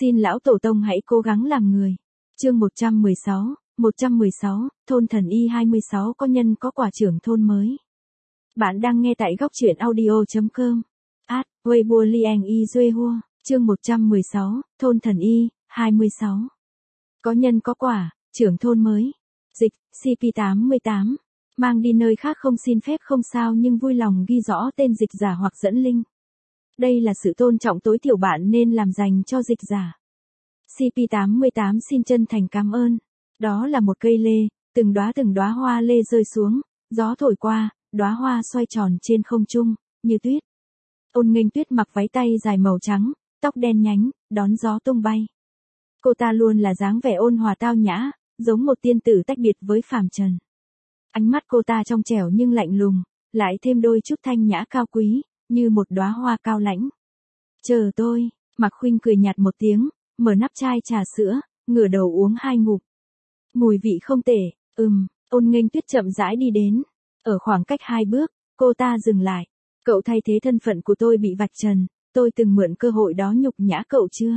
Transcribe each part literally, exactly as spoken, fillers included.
Xin lão tổ tông hãy cố gắng làm người. Chương một trăm mười sáu, một trăm mười sáu, thôn thần y hai mươi sáu có nhân có quả trưởng thôn mới. Bạn đang nghe tại góc truyện audio chấm com. Ad, Weibo Liang Y Duy Hua, chương một trăm mười sáu, thôn thần y, hai mươi sáu. Có nhân có quả, trưởng thôn mới. Dịch, C P tám mươi tám. Mang đi nơi khác không xin phép không sao nhưng vui lòng ghi rõ tên dịch giả hoặc dẫn link. Đây là sự tôn trọng tối thiểu bạn nên làm dành cho dịch giả. C P tám mươi tám xin chân thành cảm ơn. Đó là một cây lê, từng đóa từng đóa hoa lê rơi xuống, gió thổi qua, đóa hoa xoay tròn trên không trung, như tuyết. Ôn Nghênh Tuyết mặc váy tay dài màu trắng, tóc đen nhánh, đón gió tung bay. Cô ta luôn là dáng vẻ ôn hòa tao nhã, giống một tiên tử tách biệt với phàm trần. Ánh mắt cô ta trong trẻo nhưng lạnh lùng, lại thêm đôi chút thanh nhã cao quý, như một đóa hoa cao lãnh. Chờ tôi, Mạc Khuynh cười nhạt một tiếng, mở nắp chai trà sữa, ngửa đầu uống hai ngụm. Mùi vị không tệ, ừm, Ôn Nghênh Tuyết chậm rãi đi đến. Ở khoảng cách hai bước, cô ta dừng lại. Cậu thay thế thân phận của tôi bị vạch trần, tôi từng mượn cơ hội đó nhục nhã cậu chưa?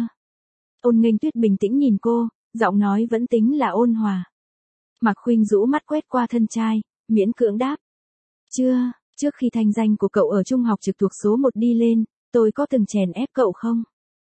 Ôn Nghênh Tuyết bình tĩnh nhìn cô, giọng nói vẫn tính là ôn hòa. Mạc Khuynh rũ mắt quét qua thân trai, miễn cưỡng đáp. Chưa, trước khi thanh danh của cậu ở trung học trực thuộc số một đi lên, tôi có từng chèn ép cậu không?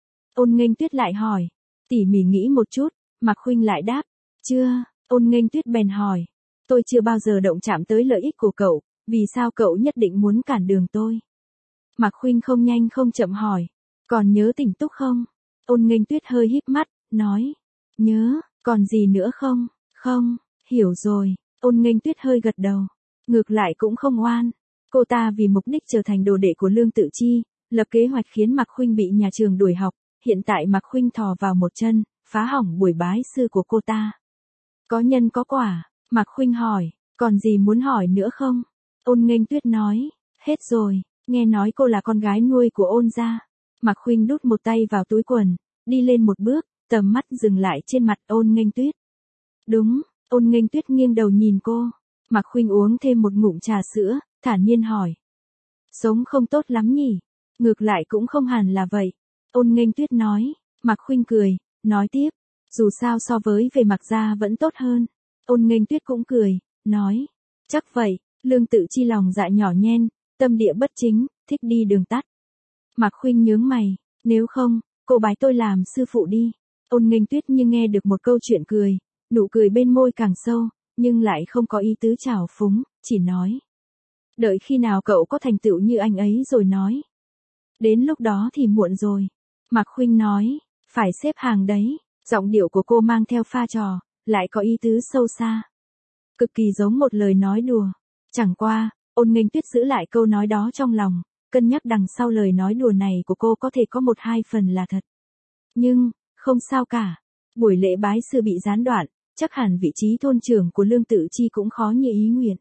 Ôn Nghênh Tuyết lại hỏi. Tỉ mỉ nghĩ một chút, Mạc Khuynh lại đáp. Chưa, Ôn Nghênh Tuyết bèn hỏi. Tôi chưa bao giờ động chạm tới lợi ích của cậu, vì sao cậu nhất định muốn cản đường tôi? Mạc Khuynh không nhanh không chậm hỏi. Còn nhớ Tỉnh Túc không? Ôn Nghênh Tuyết hơi híp mắt, nói. Nhớ, còn gì nữa không? Không, hiểu rồi. Ôn Nghênh Tuyết hơi gật đầu. Ngược lại cũng không oan. Cô ta vì mục đích trở thành đồ đệ của Lương Tự Chi, lập kế hoạch khiến Mạc Khuynh bị nhà trường đuổi học. Hiện tại Mạc Khuynh thò vào một chân, phá hỏng buổi bái sư của cô ta. Có nhân có quả, Mạc Khuynh hỏi, còn gì muốn hỏi nữa không? Ôn Nghênh Tuyết nói, hết rồi, nghe nói cô là con gái nuôi của Ôn gia. Mạc Khuynh đút một tay vào túi quần, đi lên một bước, tầm mắt dừng lại trên mặt Ôn Nghênh Tuyết. Đúng, Ôn Nghênh Tuyết nghiêng đầu nhìn cô. Mạc Khuynh uống thêm một ngụm trà sữa, thản nhiên hỏi. Sống không tốt lắm nhỉ? Ngược lại cũng không hẳn là vậy. Ôn Nghênh Tuyết nói. Mạc Khuynh cười, nói tiếp. Dù sao so với về Mạc gia vẫn tốt hơn. Ôn Nghênh Tuyết cũng cười, nói. Chắc vậy, Lương Tự Chi lòng dạ nhỏ nhen, tâm địa bất chính, thích đi đường tắt. Mạc Khuynh nhướng mày, nếu không, cô bái tôi làm sư phụ đi. Ôn Nghênh Tuyết như nghe được một câu chuyện cười, nụ cười bên môi càng sâu, nhưng lại không có ý tứ trào phúng, chỉ nói. Đợi khi nào cậu có thành tựu như anh ấy rồi nói. Đến lúc đó thì muộn rồi. Mạc Khuynh nói, phải xếp hàng đấy. Giọng điệu của cô mang theo pha trò, lại có ý tứ sâu xa. Cực kỳ giống một lời nói đùa. Chẳng qua, Ôn Nghênh Tuyết giữ lại câu nói đó trong lòng, cân nhắc đằng sau lời nói đùa này của cô có thể có một hai phần là thật. Nhưng, không sao cả. Buổi lễ bái sư bị gián đoạn, chắc hẳn vị trí thôn trưởng của Lương Tự Chi cũng khó như ý nguyện.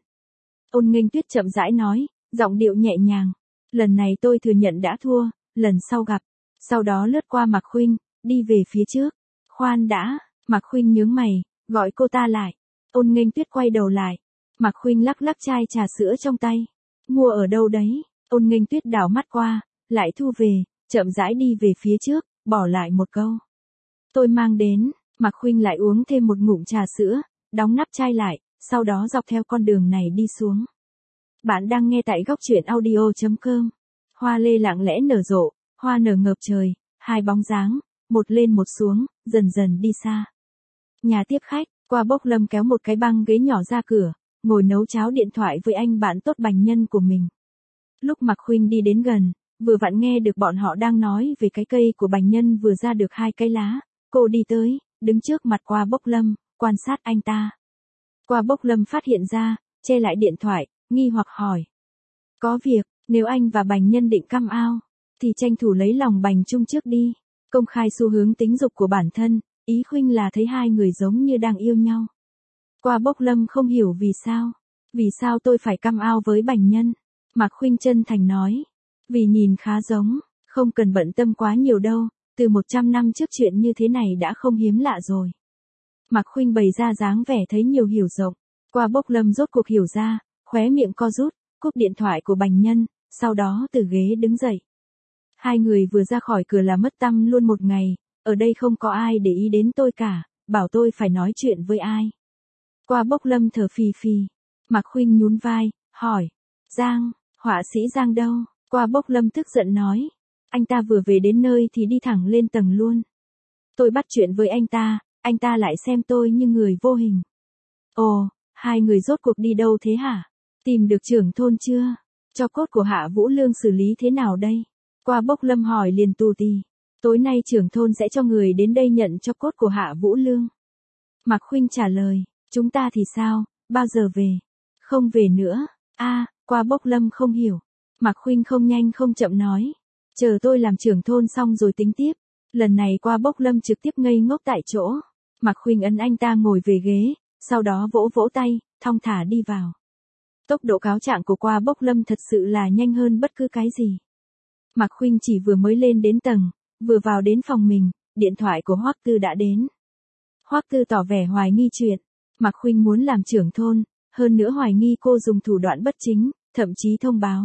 Ôn Nghênh Tuyết chậm rãi nói, giọng điệu nhẹ nhàng. Lần này tôi thừa nhận đã thua, lần sau gặp. Sau đó lướt qua Mạc Khuynh, đi về phía trước. Khoan đã, Mạc Khuynh nhướng mày, gọi cô ta lại. Ôn Nghênh Tuyết quay đầu lại. Mạc Khuynh lắc lắc chai trà sữa trong tay. Mua ở đâu đấy? Ôn Nghênh Tuyết đảo mắt qua, lại thu về, chậm rãi đi về phía trước, bỏ lại một câu. Tôi mang đến. Mạc Khuynh lại uống thêm một ngụm trà sữa, đóng nắp chai lại, sau đó dọc theo con đường này đi xuống. Bạn đang nghe tại góc truyện audio chấm com. Hoa lê lặng lẽ nở rộ, hoa nở ngập trời, hai bóng dáng, một lên một xuống, dần dần đi xa. Nhà tiếp khách, qua Bốc Lâm kéo một cái băng ghế nhỏ ra cửa, ngồi nấu cháo điện thoại với anh bạn tốt Bành Nhân của mình. Lúc Mạc Khuynh đi đến gần, vừa vặn nghe được bọn họ đang nói về cái cây của Bành Nhân vừa ra được hai cái lá. Cô đi tới, đứng trước mặt Qua Bốc Lâm, quan sát anh ta. Qua Bốc Lâm phát hiện ra, che lại điện thoại, nghi hoặc hỏi. Có việc, nếu anh và Bành Nhân định come out, thì tranh thủ lấy lòng Bành Trung trước đi. Công khai xu hướng tính dục của bản thân, ý Khuynh là thấy hai người giống như đang yêu nhau. Qua Bốc Lâm không hiểu vì sao. Vì sao tôi phải come out với Bành Nhân? Mạc Khuynh chân thành nói. Vì nhìn khá giống, không cần bận tâm quá nhiều đâu, từ một trăm năm trước chuyện như thế này đã không hiếm lạ rồi. Mạc Khuynh bày ra dáng vẻ thấy nhiều hiểu rộng. Qua Bốc Lâm rốt cuộc hiểu ra, khóe miệng co rút, cúp điện thoại của Bành Nhân, sau đó từ ghế đứng dậy. Hai người vừa ra khỏi cửa là mất tăm luôn một ngày, ở đây không có ai để ý đến tôi cả, bảo tôi phải nói chuyện với ai. Qua Bốc Lâm thở phì phì. Mạc Khuynh nhún vai, hỏi. Giang, họa sĩ Giang đâu? Qua Bốc Lâm tức giận nói. Anh ta vừa về đến nơi thì đi thẳng lên tầng luôn. Tôi bắt chuyện với anh ta, anh ta lại xem tôi như người vô hình. Ồ, hai người rốt cuộc đi đâu thế hả? Tìm được trưởng thôn chưa? Cho cốt của Hạ Vũ Lương xử lý thế nào đây? Qua Bốc Lâm hỏi liền tù tì. Tối nay trưởng thôn sẽ cho người đến đây nhận cho cốt của Hạ Vũ Lương. Mạc Khuynh trả lời. Chúng ta thì sao, bao giờ về? Không về nữa. A, Qua Bốc Lâm không hiểu. Mạc Khuynh không nhanh không chậm nói. Chờ tôi làm trưởng thôn xong rồi tính tiếp. Lần này Qua Bốc Lâm trực tiếp ngây ngốc tại chỗ. Mạc Khuynh ấn anh ta ngồi về ghế, sau đó vỗ vỗ tay, thong thả đi vào. Tốc độ cáo trạng của Qua Bốc Lâm thật sự là nhanh hơn bất cứ cái gì. Mạc Khuynh chỉ vừa mới lên đến tầng, vừa vào đến phòng mình, điện thoại của Hoắc Tư đã đến. Hoắc Tư tỏ vẻ hoài nghi chuyện. Mạc Khuynh muốn làm trưởng thôn, hơn nữa hoài nghi cô dùng thủ đoạn bất chính, thậm chí thông báo.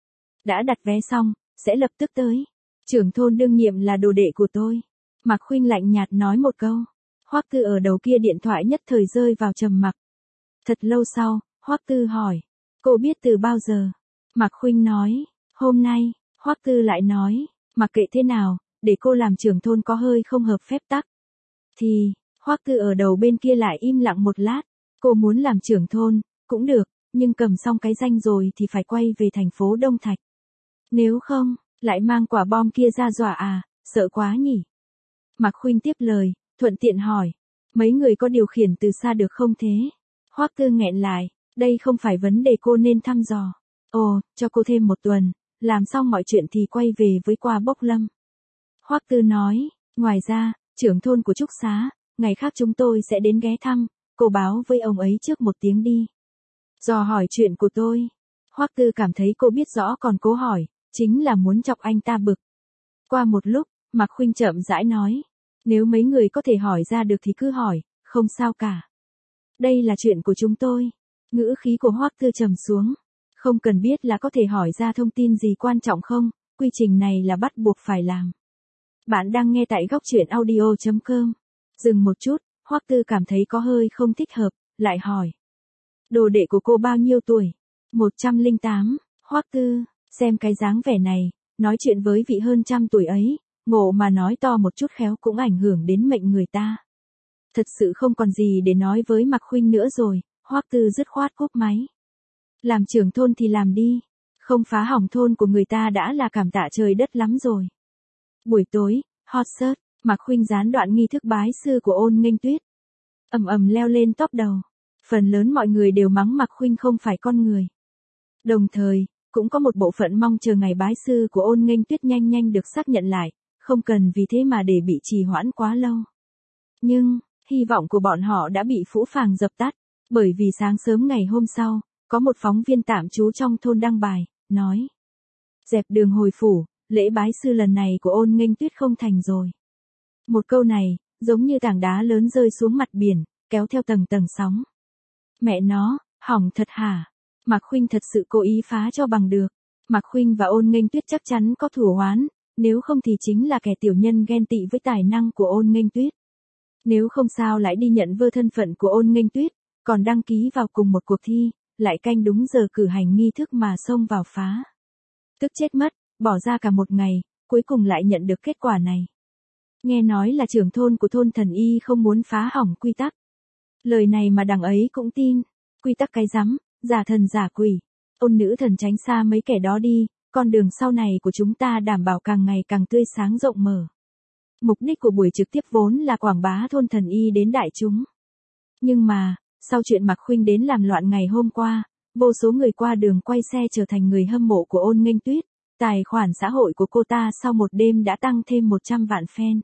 Đã đặt vé xong, sẽ lập tức tới. Trưởng thôn đương nhiệm là đồ đệ của tôi. Mạc Khuynh lạnh nhạt nói một câu. Hoắc Tư ở đầu kia điện thoại nhất thời rơi vào trầm mặc. Thật lâu sau, Hoắc Tư hỏi. Cô biết từ bao giờ? Mạc Khuynh nói. Hôm nay. Hoắc Tư lại nói. Mặc kệ thế nào, để cô làm trưởng thôn có hơi không hợp phép tắc. Thì, Hoắc Tư ở đầu bên kia lại im lặng một lát. Cô muốn làm trưởng thôn, cũng được, nhưng cầm xong cái danh rồi thì phải quay về thành phố Đông Thạch. Nếu không, lại mang quả bom kia ra dọa à, sợ quá nhỉ. Mạc Khuynh tiếp lời, thuận tiện hỏi. Mấy người có điều khiển từ xa được không thế? Hoắc Tư nghẹn lại, đây không phải vấn đề cô nên thăm dò. Ồ, cho cô thêm một tuần, làm xong mọi chuyện thì quay về với Qua Bốc Lâm. Hoắc Tư nói, ngoài ra, trưởng thôn của Trúc Xá, ngày khác chúng tôi sẽ đến ghé thăm, cô báo với ông ấy trước một tiếng đi. Dò hỏi chuyện của tôi. Hoắc Tư cảm thấy cô biết rõ còn cố hỏi, chính là muốn chọc anh ta bực. Qua một lúc, Mạc Khuynh chậm rãi nói, nếu mấy người có thể hỏi ra được thì cứ hỏi, không sao cả. Đây là chuyện của chúng tôi. Ngữ khí của Hoắc Tư trầm xuống. Không cần biết là có thể hỏi ra thông tin gì quan trọng không, quy trình này là bắt buộc phải làm. Bạn đang nghe tại góc truyện audio chấm com. Dừng một chút, Hoắc Tư cảm thấy có hơi không thích hợp, lại hỏi. Đồ đệ của cô bao nhiêu tuổi? một trăm lẻ tám, Hoắc Tư, xem cái dáng vẻ này, nói chuyện với vị hơn trăm tuổi ấy, ngộ mà nói to một chút khéo cũng ảnh hưởng đến mệnh người ta. Thật sự không còn gì để nói với Mạc Khuynh nữa rồi, Hoắc Tư dứt khoát cúp máy. Làm trưởng thôn thì làm đi, không phá hỏng thôn của người ta đã là cảm tạ trời đất lắm rồi. Buổi tối, hot search, Mạc Khuynh gián đoạn nghi thức bái sư của Ôn Nghênh Tuyết. Ầm ầm leo lên top đầu. Phần lớn mọi người đều mắng Mạc Khuynh không phải con người. Đồng thời, cũng có một bộ phận mong chờ ngày bái sư của Ôn Nghênh Tuyết nhanh nhanh được xác nhận lại, không cần vì thế mà để bị trì hoãn quá lâu. Nhưng, hy vọng của bọn họ đã bị phũ phàng dập tắt, bởi vì sáng sớm ngày hôm sau, có một phóng viên tạm trú trong thôn đăng bài, nói. Dẹp đường hồi phủ, lễ bái sư lần này của Ôn Nghênh Tuyết không thành rồi. Một câu này, giống như tảng đá lớn rơi xuống mặt biển, kéo theo tầng tầng sóng. Mẹ nó, hỏng thật hả? Mạc Khuynh thật sự cố ý phá cho bằng được. Mạc Khuynh và Ôn Nghênh Tuyết chắc chắn có thù oán, nếu không thì chính là kẻ tiểu nhân ghen tị với tài năng của Ôn Nghênh Tuyết. Nếu không sao lại đi nhận vơ thân phận của Ôn Nghênh Tuyết, còn đăng ký vào cùng một cuộc thi, lại canh đúng giờ cử hành nghi thức mà xông vào phá. Tức chết mất, bỏ ra cả một ngày, cuối cùng lại nhận được kết quả này. Nghe nói là trưởng thôn của thôn Thần Y không muốn phá hỏng quy tắc. Lời này mà đằng ấy cũng tin. Quy tắc cái rắm, giả thần giả quỷ. Ôn nữ thần tránh xa mấy kẻ đó đi, con đường sau này của chúng ta đảm bảo càng ngày càng tươi sáng rộng mở. Mục đích của buổi trực tiếp vốn là quảng bá thôn Thần Y đến đại chúng. Nhưng mà, sau chuyện Mạc Khuynh đến làm loạn ngày hôm qua, vô số người qua đường quay xe trở thành người hâm mộ của Ôn Nghênh Tuyết. Tài khoản xã hội của cô ta sau một đêm đã tăng thêm một trăm vạn fan.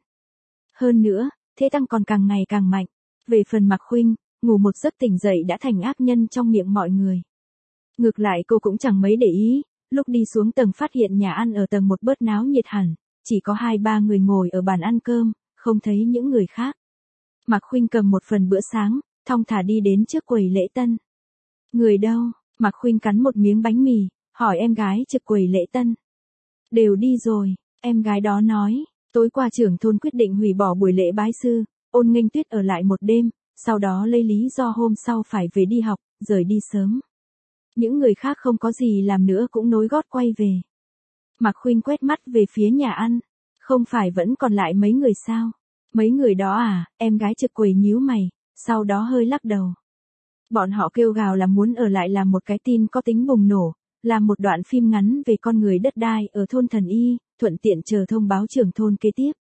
Hơn nữa, thế tăng còn càng ngày càng mạnh. Về phần Mạc Khuynh, ngủ một giấc tỉnh dậy đã thành ác nhân trong miệng mọi người. Ngược lại cô cũng chẳng mấy để ý, lúc đi xuống tầng phát hiện nhà ăn ở tầng một bớt náo nhiệt hẳn, chỉ có hai ba người ngồi ở bàn ăn cơm, không thấy những người khác. Mạc Khuynh cầm một phần bữa sáng, thong thả đi đến trước quầy lễ tân. Người đâu? Mạc Khuynh cắn một miếng bánh mì, hỏi em gái trực quầy lễ tân. Đều đi rồi, em gái đó nói. Tối qua trưởng thôn quyết định hủy bỏ buổi lễ bái sư, Ôn Nghênh Tuyết ở lại một đêm, sau đó lấy lý do hôm sau phải về đi học, rời đi sớm. Những người khác không có gì làm nữa cũng nối gót quay về. Mạc Khuynh quét mắt về phía nhà ăn, không phải vẫn còn lại mấy người sao? Mấy người đó à? Em gái Trực Quỳ nhíu mày, sau đó hơi lắc đầu. Bọn họ kêu gào là muốn ở lại làm một cái tin có tính bùng nổ, làm một đoạn phim ngắn về con người đất đai ở thôn Thần Y, thuận tiện chờ thông báo trưởng thôn kế tiếp.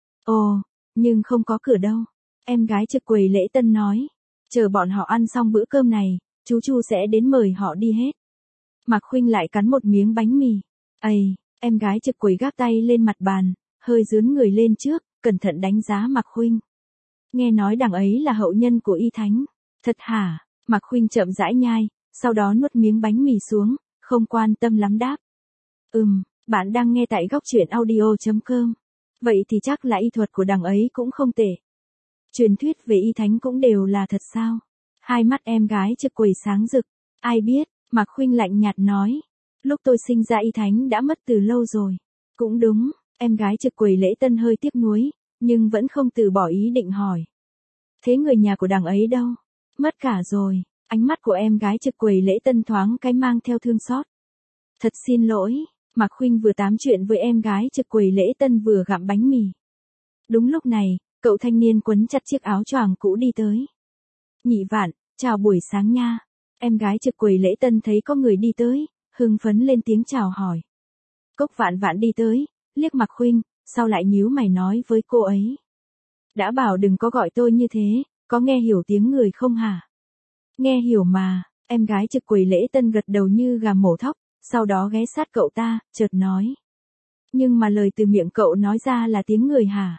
Ồ, nhưng không có cửa đâu. Em gái Trực Quỳ Lễ Tân nói, chờ bọn họ ăn xong bữa cơm này, chú Chu sẽ đến mời họ đi hết. Mạc Khuynh lại cắn một miếng bánh mì. Ây, em gái Trực Quỳ gác tay lên mặt bàn, hơi dướn người lên trước, cẩn thận đánh giá Mạc Khuynh. Nghe nói đằng ấy là hậu nhân của Y Thánh. Thật hả? Mạc Khuynh chậm rãi nhai, sau đó nuốt miếng bánh mì xuống, không quan tâm lắm đáp. Ừm, bạn đang nghe tại góc truyện audio chấm com. Vậy thì chắc là y thuật của đằng ấy cũng không tệ. Truyền thuyết về Y Thánh cũng đều là thật sao? Hai mắt em gái Trực Quỳ sáng rực. Ai biết, Mạc Khuynh lạnh nhạt nói. Lúc tôi sinh ra Y Thánh đã mất từ lâu rồi. Cũng đúng, em gái Trực Quỳ Lễ Tân hơi tiếc nuối, nhưng vẫn không từ bỏ ý định hỏi. Thế người nhà của đằng ấy đâu? Mất cả rồi. Ánh mắt của em gái Trực Quỳ Lễ Tân thoáng cái mang theo thương xót. Thật xin lỗi, Mạc Khuynh vừa tám chuyện với em gái Trực Quỳ Lễ Tân vừa gặm bánh mì. Đúng lúc này, cậu thanh niên quấn chặt chiếc áo choàng cũ đi tới. Nhị Vạn, chào buổi sáng nha. Em gái Trực Quỳ Lễ Tân thấy có người đi tới, hưng phấn lên tiếng chào hỏi. Cốc Vạn Vạn đi tới, liếc Mạc Khuynh, sau lại nhíu mày nói với cô ấy. Đã bảo đừng có gọi tôi như thế, có nghe hiểu tiếng người không hả? Nghe hiểu mà, em gái Trực Quỳ Lễ Tân gật đầu như gà mổ thóc, sau đó ghé sát cậu ta, chợt nói. Nhưng mà lời từ miệng cậu nói ra là tiếng người hả?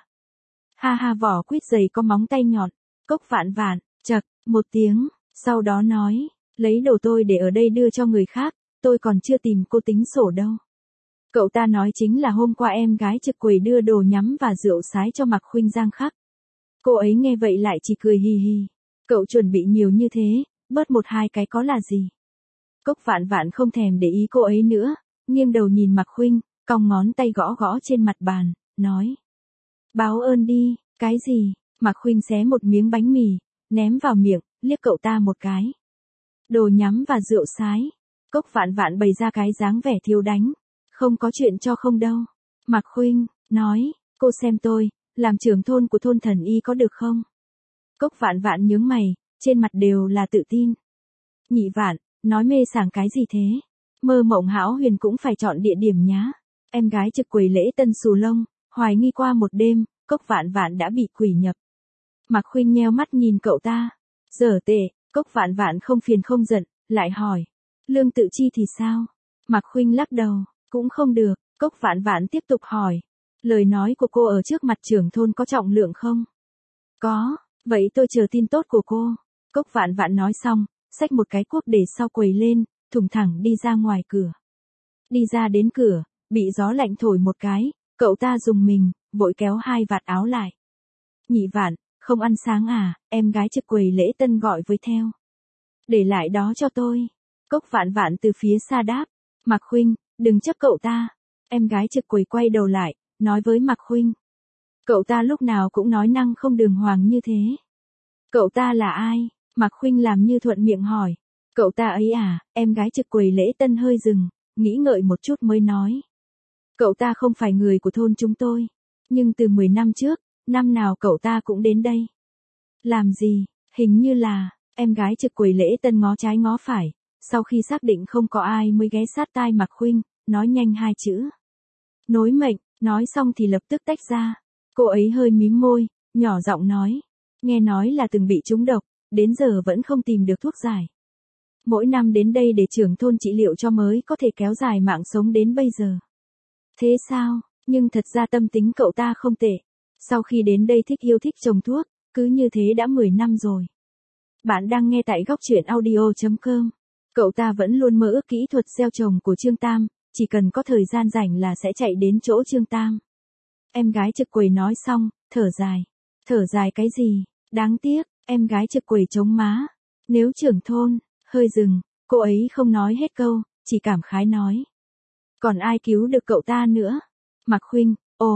Ha ha, vỏ quýt dày có móng tay nhọn. Cốc Vạn Vạn, chậc, một tiếng, sau đó nói, lấy đồ tôi để ở đây đưa cho người khác, tôi còn chưa tìm cô tính sổ đâu. Cậu ta nói chính là hôm qua em gái Trực Quỳ đưa đồ nhắm và rượu sái cho Mạc Khuynh Giang khắc. Cô ấy nghe vậy lại chỉ cười hì hì. Cậu chuẩn bị nhiều như thế, bớt một hai cái có là gì? Cốc Vạn Vạn không thèm để ý cô ấy nữa, nghiêng đầu nhìn Mạc Khuynh, cong ngón tay gõ gõ trên mặt bàn, nói. Báo ơn đi, cái gì? Mạc Khuynh xé một miếng bánh mì, ném vào miệng, liếc cậu ta một cái. Đồ nhắm và rượu sái. Cốc Vạn Vạn bày ra cái dáng vẻ thiếu đánh. Không có chuyện cho không đâu. Mạc Khuynh, nói, cô xem tôi, làm trưởng thôn của thôn Thần Y có được không? Cốc Vạn Vạn nhướng mày, trên mặt đều là tự tin. Nhị Vạn, nói mê sảng cái gì thế? Mơ mộng hão huyền cũng phải chọn địa điểm nhá. Em gái Trực Quỳ Lễ Tân xù lông, hoài nghi qua một đêm, Cốc Vạn Vạn đã bị quỷ nhập. Mạc Khuynh nheo mắt nhìn cậu ta. Dở tệ, Cốc Vạn Vạn không phiền không giận, lại hỏi. Lương Tự Chi thì sao? Mạc Khuynh lắc đầu, cũng không được. Cốc Vạn Vạn tiếp tục hỏi. Lời nói của cô ở trước mặt trưởng thôn có trọng lượng không? Có, vậy tôi chờ tin tốt của cô. Cốc Vạn Vạn nói xong, xách một cái cuốc để sau quầy lên, thùng thẳng đi ra ngoài cửa. Đi ra đến cửa, bị gió lạnh thổi một cái, cậu ta rùng mình, vội kéo hai vạt áo lại. Nhị Vạn, không ăn sáng à? Em gái Trực Quỳ Lễ Tân gọi với theo. Để lại đó cho tôi. Cốc Vạn Vạn từ phía xa đáp. Mạc Khuynh, đừng chấp cậu ta. Em gái Trực Quỳ quay đầu lại, nói với Mạc Khuynh. Cậu ta lúc nào cũng nói năng không đường hoàng như thế. Cậu ta là ai? Mạc Khuynh làm như thuận miệng hỏi. Cậu ta ấy à? Em gái Trực Quỳ Lễ Tân hơi dừng, nghĩ ngợi một chút mới nói. Cậu ta không phải người của thôn chúng tôi. Nhưng từ mười năm trước, năm nào cậu ta cũng đến đây. Làm gì? Hình như là, em gái Trực Quỳ Lễ Tân ngó trái ngó phải, sau khi xác định không có ai mới ghé sát tai Mạc Khuynh, nói nhanh hai chữ. Nối mệnh, nói xong thì lập tức tách ra. Cô ấy hơi mím môi, nhỏ giọng nói. Nghe nói là từng bị trúng độc, đến giờ vẫn không tìm được thuốc giải. Mỗi năm đến đây để trưởng thôn trị liệu cho mới có thể kéo dài mạng sống đến bây giờ. Thế sao? Nhưng thật ra tâm tính cậu ta không tệ. Sau khi đến đây thích yêu thích trồng thuốc, cứ như thế đã mười năm rồi. Bạn đang nghe tại góc truyện audio chấm com. Cậu ta vẫn luôn mơ ước kỹ thuật gieo trồng của Trương Tam, chỉ cần có thời gian rảnh là sẽ chạy đến chỗ Trương Tam. Em gái Trực Quỳ nói xong, thở dài. Thở dài cái gì? Đáng tiếc, em gái Trực Quỳ chống má. Nếu trưởng thôn, hơi dừng, cô ấy không nói hết câu, chỉ cảm khái nói. Còn ai cứu được cậu ta nữa? Mạc Khuynh, ồ,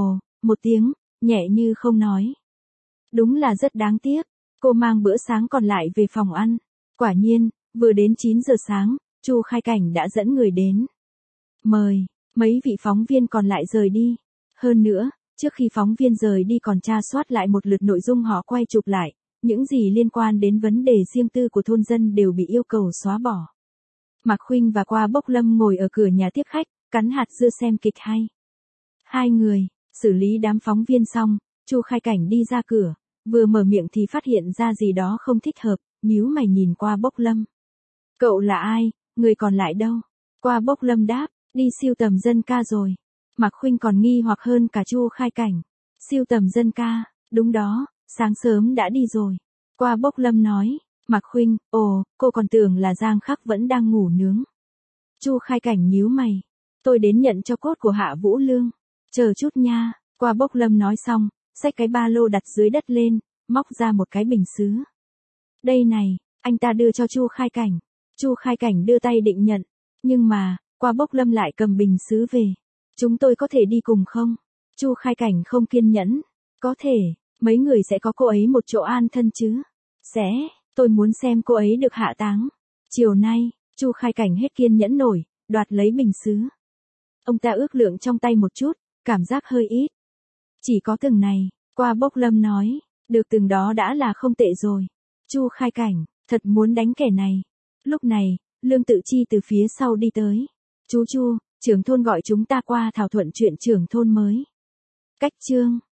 một tiếng, nhẹ như không nói. Đúng là rất đáng tiếc. Cô mang bữa sáng còn lại về phòng ăn. Quả nhiên, vừa đến chín giờ sáng, Chu Khai Cảnh đã dẫn người đến. Mời, mấy vị phóng viên còn lại rời đi. Hơn nữa, trước khi phóng viên rời đi còn tra soát lại một lượt nội dung họ quay chụp lại, những gì liên quan đến vấn đề riêng tư của thôn dân đều bị yêu cầu xóa bỏ. Mạc Khuynh và Qua Bốc Lâm ngồi ở cửa nhà tiếp khách, cắn hạt dưa xem kịch hay. Hai người, xử lý đám phóng viên xong, Chu Khai Cảnh đi ra cửa, vừa mở miệng thì phát hiện ra gì đó không thích hợp, nhíu mày nhìn Qua Bốc Lâm. Cậu là ai, người còn lại đâu? Qua Bốc Lâm đáp, đi siêu tầm dân ca rồi. Mạc Khuynh còn nghi hoặc hơn cả Chu Khai Cảnh. Siêu tầm dân ca, đúng đó, sáng sớm đã đi rồi. Qua Bốc Lâm nói, Mạc Khuynh, ồ, cô còn tưởng là Giang Khắc vẫn đang ngủ nướng. Chu Khai Cảnh nhíu mày, tôi đến nhận cho cốt của Hạ Vũ Lương. Chờ chút nha. Qua Bốc Lâm nói xong, xách cái ba lô đặt dưới đất lên, móc ra một cái bình sứ. Đây này, anh ta đưa cho Chu Khai Cảnh. Chu Khai Cảnh đưa tay định nhận, nhưng mà, Qua Bốc Lâm lại cầm bình sứ về. Chúng tôi có thể đi cùng không? Chu Khai Cảnh không kiên nhẫn. Có thể, mấy người sẽ có cô ấy một chỗ an thân chứ? Sẽ, tôi muốn xem cô ấy được hạ táng. Chiều nay, Chu Khai Cảnh hết kiên nhẫn nổi, đoạt lấy bình sứ. Ông ta ước lượng trong tay một chút, cảm giác hơi ít. Chỉ có từng này, Qua Bốc Lâm nói, được từng đó đã là không tệ rồi. Chu Khai Cảnh, thật muốn đánh kẻ này. Lúc này, Lương Tự Chi từ phía sau đi tới. Chú Chu, trưởng thôn gọi chúng ta qua thảo thuận chuyện trưởng thôn mới. Cách chương